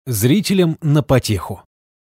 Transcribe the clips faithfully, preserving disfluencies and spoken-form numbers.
Зрителям на потеху.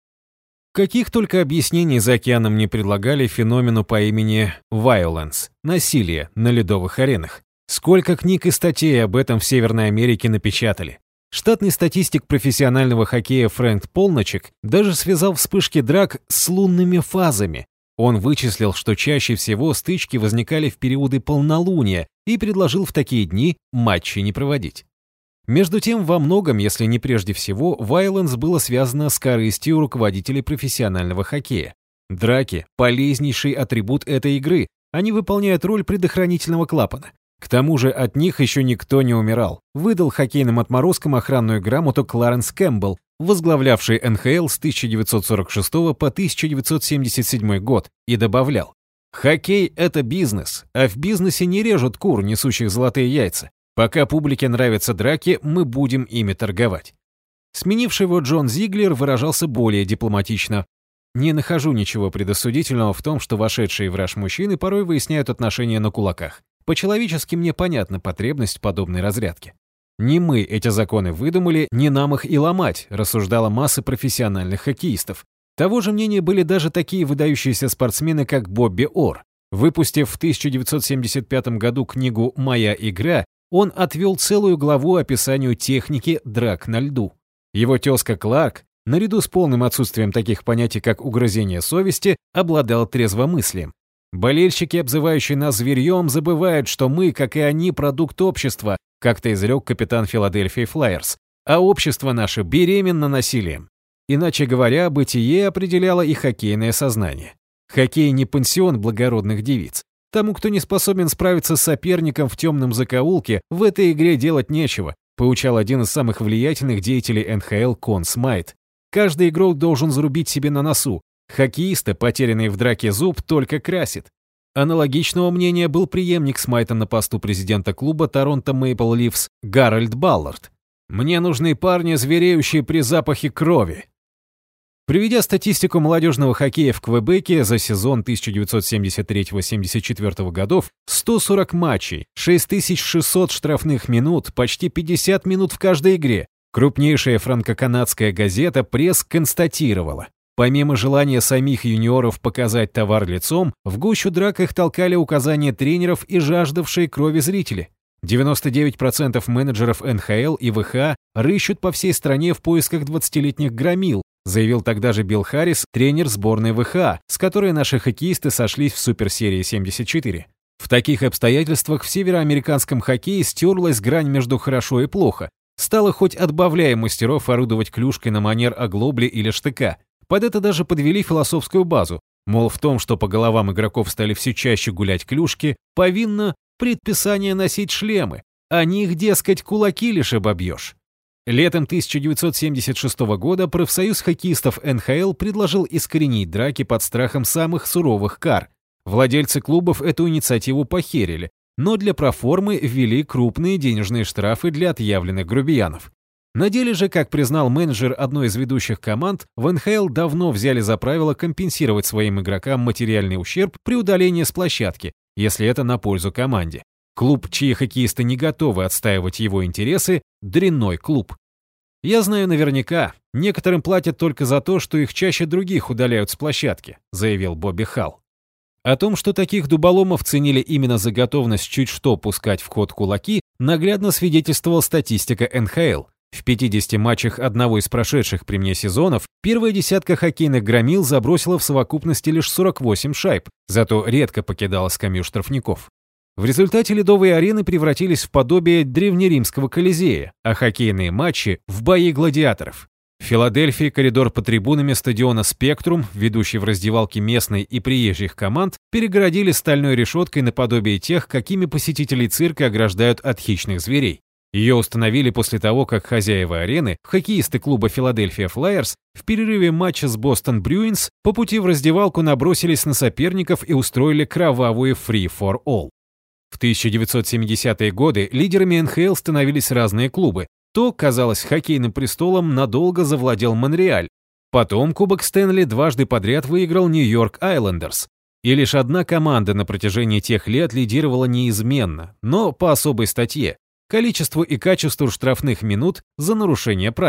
Каких только объяснений за океаном не предлагали феномену по имени violence – насилие на ледовых аренах. Сколько книг и статей об этом в Северной Америке напечатали. Штатный статистик профессионального хоккея Фрэнк Полночек даже связал вспышки драк с лунными фазами. Он вычислил, что чаще всего стычки возникали в периоды полнолуния и предложил в такие дни матчи не проводить. Между тем, во многом, если не прежде всего, violence было связано с корыстью руководителей профессионального хоккея. Драки – полезнейший атрибут этой игры, они выполняют роль предохранительного клапана. К тому же от них еще никто не умирал, выдал хоккейным отморозкам охранную грамоту Кларенс Кэмпбелл, возглавлявший эн ха эл с тысяча девятьсот сорок шестого по тысяча девятьсот семьдесят седьмой год, и добавлял: «Хоккей – это бизнес, а в бизнесе не режут кур, несущих золотые яйца. Пока публике нравятся драки, мы будем ими торговать». Сменивший его Джон Зиглер выражался более дипломатично. «Не нахожу ничего предосудительного в том, что вошедшие в раж мужчины порой выясняют отношения на кулаках. По-человечески мне понятна потребность в подобной разрядки. Не мы эти законы выдумали, не нам их и ломать», рассуждала масса профессиональных хоккеистов. Того же мнения были даже такие выдающиеся спортсмены, как Бобби Орр. Выпустив в тысяча девятьсот семьдесят пятом году книгу «Моя игра», он отвел целую главу описанию техники драк на льду. Его тезка Кларк, наряду с полным отсутствием таких понятий, как угрызение совести, обладал трезвомыслием. «Болельщики, обзывающие нас зверьем, забывают, что мы, как и они, продукт общества», как-то изрек капитан Филадельфии Флайерс, «а общество наше беременно насилием». Иначе говоря, бытие определяло и хоккейное сознание. Хоккей не пансион благородных девиц. Тому, кто не способен справиться с соперником в темном закоулке, в этой игре делать нечего, поучал один из самых влиятельных деятелей эн ха эл Конн Смайт. Каждый игрок должен зарубить себе на носу. Хоккеиста, потерянный в драке зуб, только красит. Аналогичного мнения был преемник Смайта на посту президента клуба Торонто Мэйпл Лифс Гарольд Баллард. «Мне нужны парни, звереющие при запахе крови». Приведя статистику молодежного хоккея в Квебеке за сезон тысяча девятьсот семьдесят третьего — семьдесят четвёртого годов, сто сорок матчей, шесть тысяч шестьсот штрафных минут, почти пятьдесят минут в каждой игре, крупнейшая франко-канадская газета «Пресс» констатировала: помимо желания самих юниоров показать товар лицом, в гущу драк их толкали указания тренеров и жаждавшие крови зрители. девяносто девять процентов менеджеров эн ха эл и вэ ха рыщут по всей стране в поисках двадцатилетних громил, заявил тогда же Билл Харрис, тренер сборной вэ ха, с которой наши хоккеисты сошлись в суперсерии семьдесят четыре. В таких обстоятельствах в североамериканском хоккее стерлась грань между хорошо и плохо. Стало хоть отбавляя мастеров орудовать клюшкой на манер оглобли или штыка. Под это даже подвели философскую базу. Мол, в том, что по головам игроков стали все чаще гулять клюшки, повинно предписание носить шлемы. О них, дескать, кулаки лишь обобьешь. Летом тысяча девятьсот семьдесят шестого года профсоюз хоккеистов эн ха эл предложил искоренить драки под страхом самых суровых кар. Владельцы клубов эту инициативу похерили, но для проформы ввели крупные денежные штрафы для отъявленных грубиянов. На деле же, как признал менеджер одной из ведущих команд, в эн ха эл давно взяли за правило компенсировать своим игрокам материальный ущерб при удалении с площадки, если это на пользу команде. Клуб, чьи хоккеисты не готовы отстаивать его интересы, дрянной клуб. «Я знаю наверняка, некоторым платят только за то, что их чаще других удаляют с площадки», заявил Бобби Халл. О том, что таких дуболомов ценили именно за готовность чуть что пускать в ход кулаки, наглядно свидетельствовала статистика эн ха эл. В пятидесяти матчах одного из прошедших при мне сезонов первая десятка хоккейных громил забросила в совокупности лишь сорок восемь шайб, зато редко покидала скамью штрафников. В результате ледовые арены превратились в подобие древнеримского колизея, а хоккейные матчи – в бои гладиаторов. В Филадельфии коридор по трибунами стадиона «Спектрум», ведущий в раздевалки местной и приезжих команд, перегородили стальной решеткой наподобие тех, какими посетителей цирка ограждают от хищных зверей. Ее установили после того, как хозяева арены, хоккеисты клуба «Филадельфия Флайерс», в перерыве матча с «Бостон Брюинс» по пути в раздевалку набросились на соперников и устроили кровавую «free for all». В тысяча девятьсот семидесятые годы лидерами эн ха эл становились разные клубы. То, казалось, хоккейным престолом надолго завладел Монреаль. Потом Кубок Стэнли дважды подряд выиграл Нью-Йорк Айлендерс. И лишь одна команда на протяжении тех лет лидировала неизменно, но по особой статье – количеству и качеству штрафных минут за нарушение правил.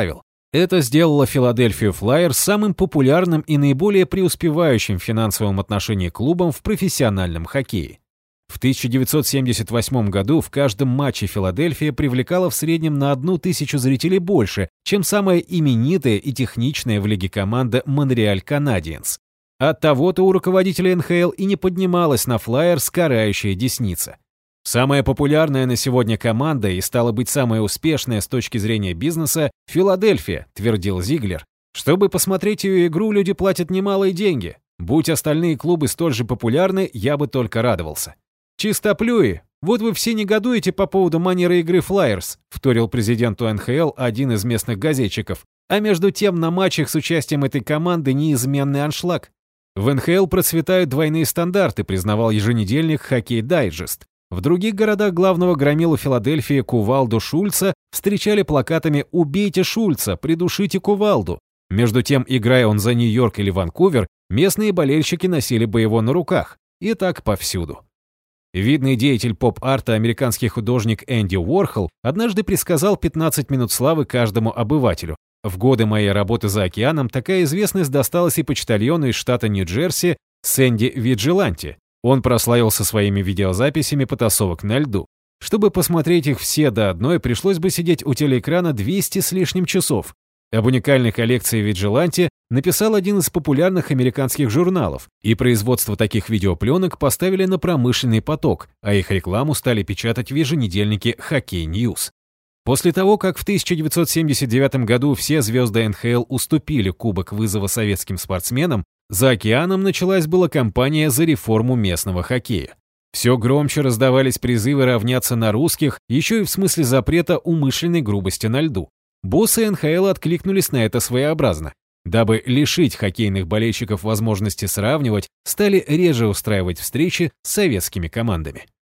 Это сделало Филадельфию Флайерс самым популярным и наиболее преуспевающим в финансовом отношении клубом в профессиональном хоккее. В тысяча девятьсот семьдесят восьмом году в каждом матче Филадельфия привлекала в среднем на одну тысячу зрителей больше, чем самая именитая и техничная в лиге команда Монреаль Канадиенс. Оттого-то у руководителя эн ха эл и не поднималась на Флайерс карающая десница. Самая популярная на сегодня команда и, стала быть, самая успешная с точки зрения бизнеса – Филадельфия, твердил Зиглер. Чтобы посмотреть ее игру, люди платят немалые деньги. Будь остальные клубы столь же популярны, я бы только радовался. «Чистоплюи! Вот вы все негодуете по поводу манеры игры Флайерс», вторил президенту эн ха эл один из местных газетчиков. А между тем на матчах с участием этой команды неизменный аншлаг. В эн ха эл процветают двойные стандарты, признавал еженедельник «Хоккей Дайджест». В других городах главного громилу Филадельфии Кувалду Шульца встречали плакатами «Убейте Шульца, придушите Кувалду». Между тем, играя он за Нью-Йорк или Ванкувер, местные болельщики носили бы его на руках. И так повсюду. Видный деятель поп-арта, американский художник Энди Уорхол, однажды предсказал пятнадцать минут славы каждому обывателю. В годы моей работы за океаном такая известность досталась и почтальону из штата Нью-Джерси Сэнди Виджиланти. Он прославился своими видеозаписями потасовок на льду. Чтобы посмотреть их все до одной, пришлось бы сидеть у телеэкрана двести с лишним часов. Об уникальной коллекции Виджиланти написал один из популярных американских журналов, и производство таких видеопленок поставили на промышленный поток, а их рекламу стали печатать в еженедельнике «Хоккей Ньюс». После того, как в тысяча девятьсот семьдесят девятом году все звезды эн ха эл уступили кубок вызова советским спортсменам, за океаном началась была кампания за реформу местного хоккея. Все громче раздавались призывы равняться на русских, еще и в смысле запрета умышленной грубости на льду. Боссы эн ха эл откликнулись на это своеобразно. Дабы лишить хоккейных болельщиков возможности сравнивать, стали реже устраивать встречи с советскими командами.